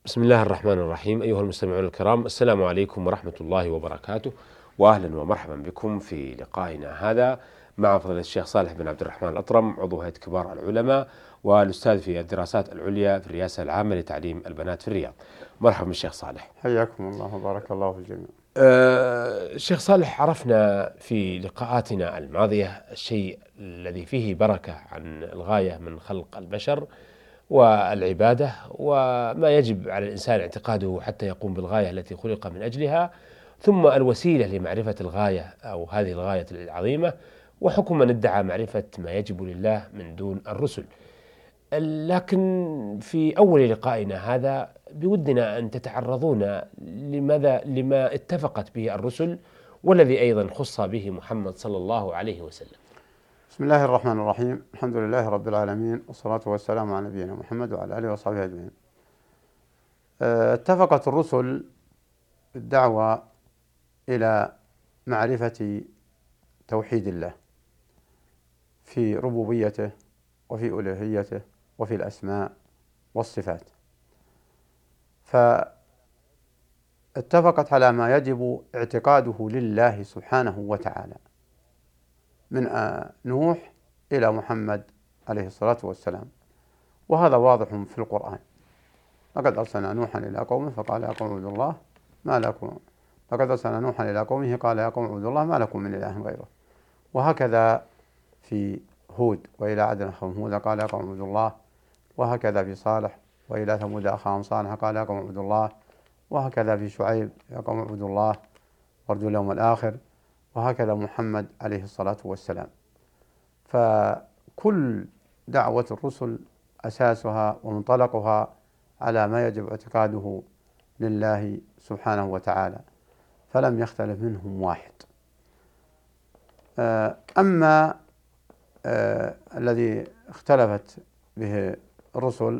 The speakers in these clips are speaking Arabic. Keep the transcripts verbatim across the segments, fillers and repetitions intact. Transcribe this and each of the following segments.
بسم الله الرحمن الرحيم. أيها المستمعون الكرام، السلام عليكم ورحمة الله وبركاته، وأهلا ومرحبا بكم في لقائنا هذا مع فضيلة الشيخ صالح بن عبد الرحمن الأطرم، عضو هيئة كبار العلماء والأستاذ في الدراسات العليا في الرئاسة العامة لتعليم البنات في الرياض. مرحبا بالشيخ صالح. حياكم الله وبارك الله في الجميع. أه الشيخ صالح، عرفنا في لقاءاتنا الماضية الشيء الذي فيه بركة عن الغاية من خلق البشر والعبادة، وما يجب على الإنسان اعتقاده حتى يقوم بالغاية التي خلق من أجلها، ثم الوسيلة لمعرفة الغاية أو هذه الغاية العظيمة، وحكم من ادعى معرفة ما يجب لله من دون الرسل. لكن في أول لقائنا هذا بودنا أن تتعرضون لماذا لما اتفقت به الرسل، والذي أيضا خص به محمد صلى الله عليه وسلم. بسم الله الرحمن الرحيم، الحمد لله رب العالمين، والصلاة والسلام على نبينا محمد وعلى آله وصحبه أجمعين. اتفقت الرسل بالدعوة إلى معرفة توحيد الله في ربوبيته وفي ألوهيته وفي الأسماء والصفات، فاتفقت على ما يجب اعتقاده لله سبحانه وتعالى من نوح إلى محمد عليه الصلاة والسلام، وهذا واضح في القرآن. لقد أرسلنا نوحا إلى قومه فقال يا قوم اعبدوا الله ما لكم لقد أرسلنا نوحا إلى قومه قال يا قوم اعبدوا الله ما لكم من إله غيره. وهكذا في هود وإلى عاد أخاهم هود قال يا قوم اعبدوا الله، وهكذا في صالح وإلى ثمود أخاهم صالح قال يا قوم اعبدوا الله، وهكذا في شعيب يا قوم اعبدوا الله وارجوا اليوم الآخر، وهكذا محمد عليه الصلاة والسلام. فكل دعوة الرسل أساسها ومنطلقها على ما يجب اعتقاده لله سبحانه وتعالى، فلم يختلف منهم واحد. أما الذي اختلفت به الرسل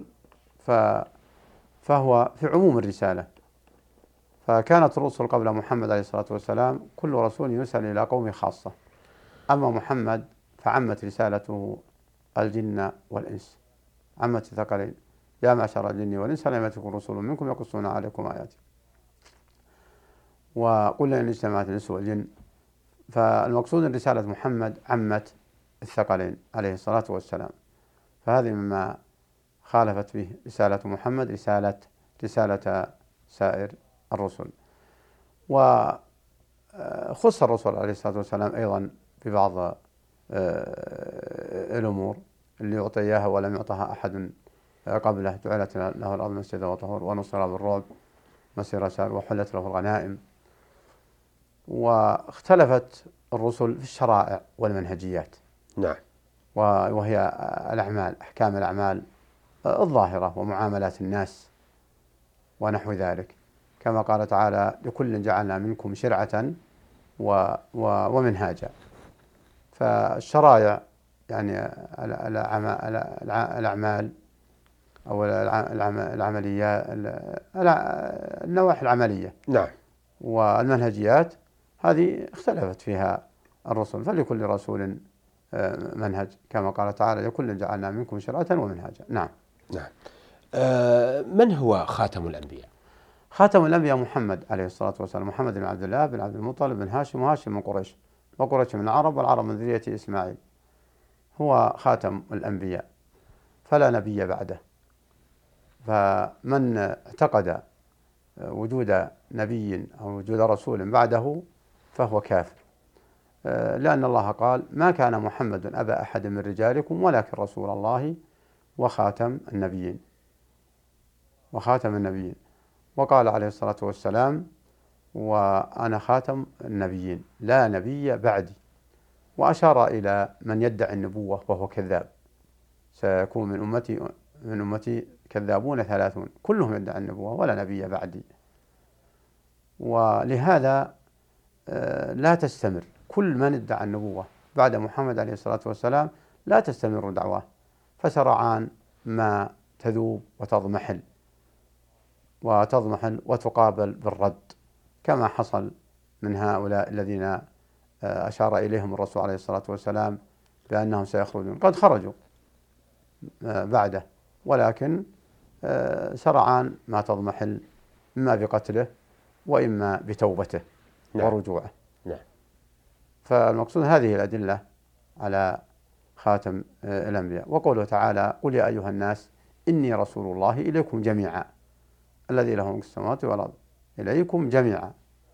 فهو في عموم الرسالة، فكانت الرسل قبل محمد عليه الصلاة والسلام كل رسول يرسل إلى قوم خاصة، أما محمد فعمت رسالته الجن والإنس، عمت الثقلين: يا معشر الجن والإنس لم يأتكم رسل منكم يقصون عليكم آياتي وقل إن اجتمعت الإنس والجن. فالمقصود أن رسالة محمد عمت الثقلين عليه الصلاة والسلام، فهذه مما خالفت به رسالة محمد رسالة رسالة سائر الرسل. وخص الرسول عليه الصلاة والسلام أيضا ببعض الأمور اللي يعطي إياها ولم يعطها أحد قبله: جعلت له الأرض مسجدا وطهور ونصر بالرعب مسير شهر وحلت له الغنائم. واختلفت الرسل في الشرائع والمنهجيات، نعم، وهي الأعمال، أحكام الأعمال الظاهرة ومعاملات الناس ونحو ذلك، كما قال تعالى: لكل جعلنا منكم شرعة ومنهاجا. فالشرائع يعني الأعمال أو العملية النواحي العملية، نعم، والمنهجيات هذه اختلفت فيها الرسل، فلكل رسول منهج، كما قال تعالى: لكل جعلنا منكم شرعة ومنهاجا. نعم. نعم. أه من هو خاتم الأنبياء؟ خاتم الأنبياء محمد عليه الصلاة والسلام، محمد بن عبد الله بن عبد المطلب بن هاشم، وهاشم من قريش، وقريش من العرب، والعرب من ذرية إسماعيل. هو خاتم الأنبياء فلا نبي بعده. فمن اعتقد وجود نبي أو وجود رسول بعده فهو كافر، لأن الله قال: ما كان محمد أبا أحد من رجالكم ولكن رسول الله وخاتم النبيين وخاتم النبيين وقال عليه الصلاة والسلام: وأنا خاتم النبيين لا نبي بعدي. وأشار إلى من يدعي النبوة وهو كذاب: سيكون من أمتي من أمتي كذابون ثلاثون كلهم يدعي النبوة ولا نبي بعدي. ولهذا لا تستمر كل من ادعى النبوة بعد محمد عليه الصلاة والسلام، لا تستمر دعواه، فسرعان ما تذوب وتضمحل وتضمحل وتقابل بالرد، كما حصل من هؤلاء الذين أشار إليهم الرسول عليه الصلاة والسلام بأنهم سيخرجون. قد خرجوا بعده، ولكن سرعان ما تضمحل، إما بقتله وإما بتوبته نعم. ورجوعه. نعم. فالمقصود هذه الأدلة على خاتم الأنبياء. وقوله تعالى: قل يا أيها الناس إني رسول الله إليكم جميعا الذي له ملك السماوات والأرض، إليكم جميعا.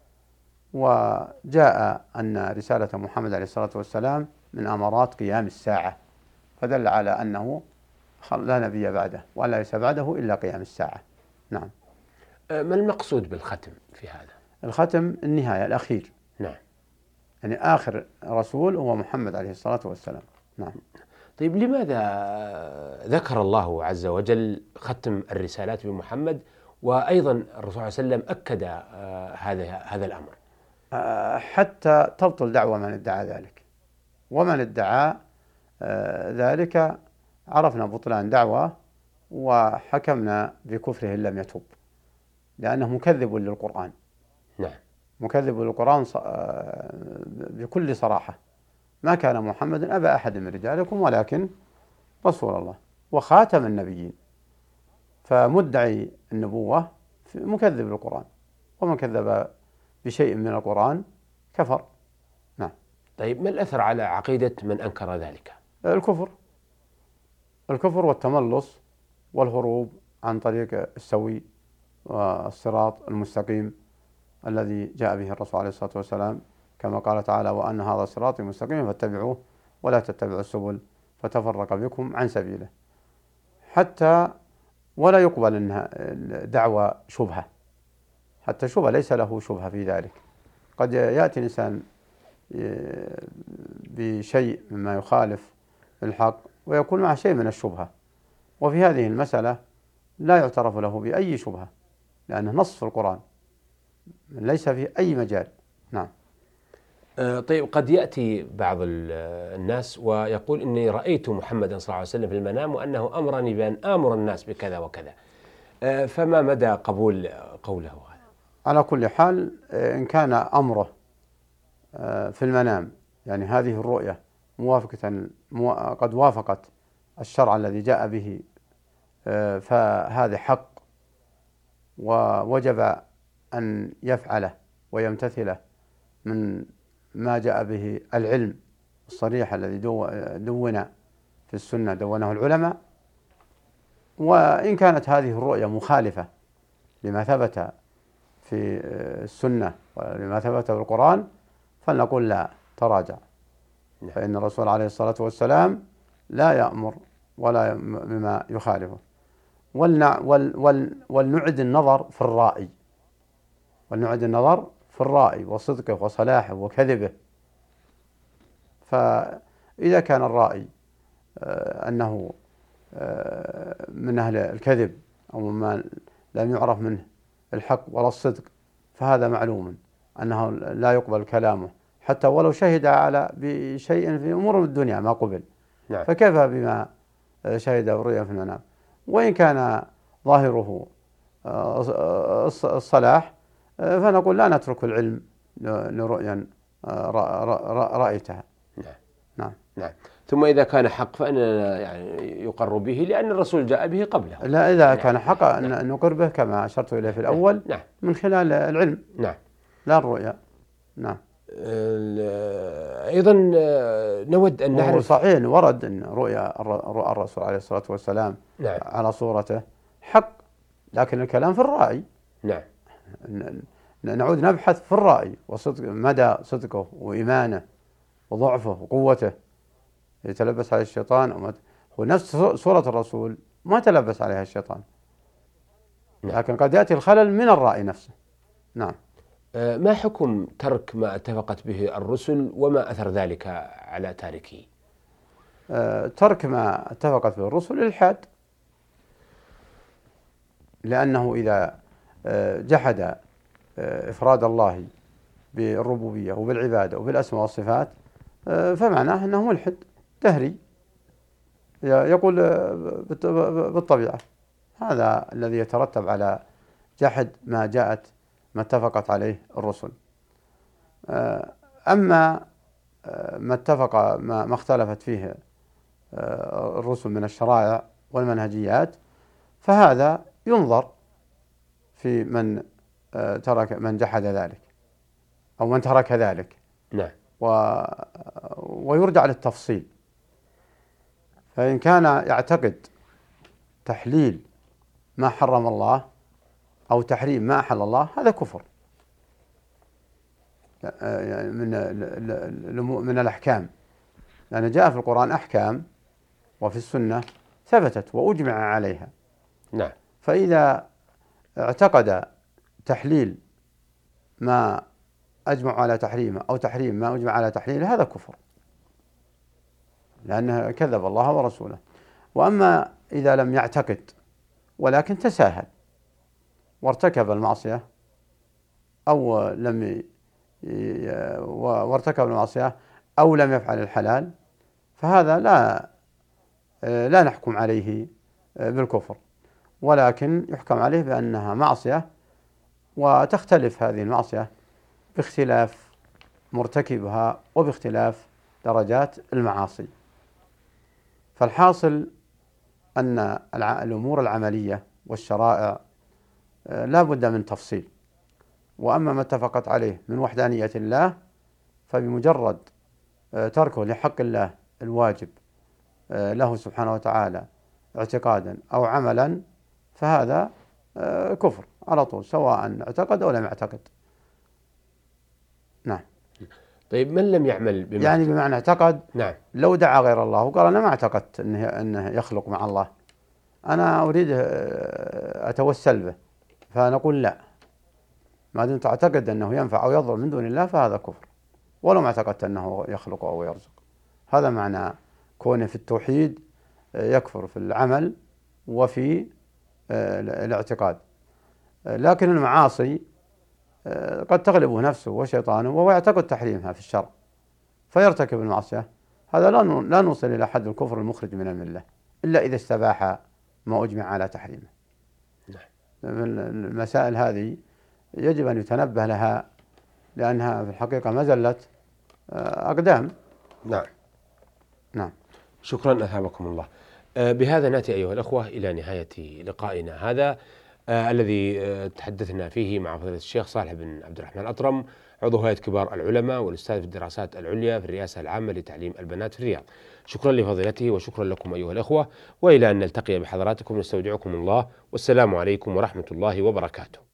وجاء أن رسالة محمد عليه الصلاة والسلام من أمارات قيام الساعة، فدل على أنه لا نبي بعده ولا ليس بعده إلا قيام الساعة. نعم. ما المقصود بالختم في هذا؟ الختم النهاية، الأخير. نعم. يعني آخر رسول هو محمد عليه الصلاة والسلام. نعم. طيب، لماذا ذكر الله عز وجل ختم الرسالات بمحمد، وأيضا الرسول صلى الله عليه وسلم أكد هذا هذا الأمر؟ حتى تبطل دعوة من ادعى ذلك، ومن ادعى ذلك عرفنا بطلان دعوة وحكمنا بكفره إن لم يتوب، لأنه مكذب للقرآن. نعم. مكذب للقرآن بكل صراحة. ما كان محمد أبا أحد من رجالكم ولكن رسول الله وخاتم النبيين. فمدعي النبوة مكذب للقرآن، ومن كذب بشيء من القرآن كفر. نعم. طيب، ما الأثر على عقيدة من أنكر ذلك؟ الكفر الكفر والتملص والهروب عن طريق السوي والصراط المستقيم الذي جاء به الرسول عليه الصلاة والسلام، كما قال تعالى: وأن هذا صراطي مستقيم فاتبعوه ولا تتبعوا السبل فتفرق بكم عن سبيله. حتى ولا يقبل أنها دعوة شبهة، حتى شبهة ليس له شبهة في ذلك. قد يأتي الإنسان بشيء مما يخالف الحق ويكون معه شيء من الشبهة، وفي هذه المسألة لا يعترف له بأي شبهة، لأنه نص في القرآن ليس في أي مجال. نعم. طيب، قد يأتي بعض الناس ويقول إني رأيت محمدا صلى الله عليه وسلم في المنام وأنه أمرني بأن آمر الناس بكذا وكذا، فما مدى قبول قوله هذا؟ على كل حال، إن كان أمره في المنام، يعني هذه الرؤية موافقة قد وافقت الشرع الذي جاء به، فهذا حق ووجب أن يفعله ويمتثله من ما جاء به العلم الصريح الذي دون في السنة دونه العلماء. وإن كانت هذه الرؤية مخالفة لما ثبت في السنة ولما ثبت في القرآن فلنقول لا، تراجع، فإن الرسول عليه الصلاة والسلام لا يأمر ولا بما يخالفه. ولنع ول ول ولنعد النظر في الرائي، ولنعد النظر في الرائي وصدقه وصلاحه وكذبه. فإذا كان الرائي أنه من أهل الكذب أو مما لم يعرف منه الحق ولا الصدق، فهذا معلوم أنه لا يقبل كلامه، حتى ولو شهد على بشيء في أمور الدنيا ما قبل. نعم. فكيف بما شهد الرؤيا في المنام؟ وإن كان ظاهره الصلاح فنقول لا نترك العلم لرؤيا رأيتها. نعم. نعم. نعم. ثم إذا كان حق فإننا يعني يقر به لأن الرسول جاء به قبله. لا، إذا نعم. كان حق أن نعم. نقر به كما أشرت إليه في الأول. نعم. من خلال العلم. نعم. لا الرؤيا. نعم. أيضا نود أن نعرف، صحيح ورد أن رؤيا الرسول عليه الصلاة والسلام نعم. على صورته حق، لكن الكلام في الرأي. نعم. نعود نبحث في الرأي وصدق مدى صدقه وإيمانه وضعفه وقوته. يتلبس عليه الشيطان وما هو نفس صورة الرسول ما تلبس عليها الشيطان، لكن قد يأتي الخلل من الرأي نفسه. نعم. ما حكم ترك ما اتفقت به الرسل وما أثر ذلك على تاركه؟ ترك ما اتفقت به الرسل الإلحاد، لأنه إذا جحد إفراد الله بالربوبية وبالعبادة وبالأسماء والصفات فمعناه أنه ملحد دهري يقول بالطبيعة. هذا الذي يترتب على جحد ما جاءت ما اتفقت عليه الرسل. أما ما اتفق ما اختلفت فيه الرسل من الشرائع والمنهجيات فهذا ينظر في من ترك من جحد ذلك أو من ترك ذلك. نعم. و... ويرجع للتفصيل. فإن كان يعتقد تحليل ما حرم الله أو تحريم ما أحل الله هذا كفر من من الأحكام، لأن جاء في القرآن أحكام وفي السنة ثبتت وأجمع عليها. نعم. فإذا اعتقد تحليل ما أجمع على تحريمه أو تحريم ما أجمع على تحليله هذا كفر، لأنه كذب الله ورسوله. وأما إذا لم يعتقد ولكن تساهل وارتكب المعصية أو لم وارتكب المعصية أو لم يفعل الحلال فهذا لا لا نحكم عليه بالكفر، ولكن يحكم عليه بأنها معصية، وتختلف هذه المعصية باختلاف مرتكبها وباختلاف درجات المعاصي. فالحاصل أن الأمور العملية والشرائع لا بد من تفصيل، وأما ما اتفقت عليه من وحدانية الله فبمجرد تركه لحق الله الواجب له سبحانه وتعالى اعتقادا أو عملا فهذا كفر على طول، سواء اعتقد أو لم يعتقد. نعم. طيب من لم يعمل بما يعني بمعنى اعتقد، نعم، لو دعا غير الله وقال أنا ما اعتقدت أنه, أنه يخلق مع الله، أنا أريد أتوسل به، فنقول لا، ما دمت تعتقد أنه ينفع أو يضر من دون الله فهذا كفر، ولو ما اعتقدت أنه يخلق أو يرزق. هذا معنى كونه في التوحيد يكفر في العمل وفي الاعتقاد. لكن المعاصي قد تغلبه نفسه وشيطانه وهو يعتقد تحريمها في الشرع فيرتكب المعصية، هذا لا نوصل إلى حد الكفر المخرج من الملة إلا إذا استباح ما أجمع على تحريمه. المسائل هذه يجب أن يتنبه لها، لأنها في الحقيقة مزلة أقدام. نعم. نعم. شكرا أثابكم الله. بهذا نأتي أيها الأخوة إلى نهاية لقائنا هذا آه الذي آه تحدثنا فيه مع فضيلة الشيخ صالح بن عبد الرحمن الأطرم، عضو هيئة كبار العلماء والأستاذ في الدراسات العليا في الرئاسة العامة لتعليم البنات في الرياض. شكرا لفضيلته وشكرا لكم أيها الأخوة، وإلى أن نلتقي بحضراتكم نستودعكم الله، والسلام عليكم ورحمة الله وبركاته.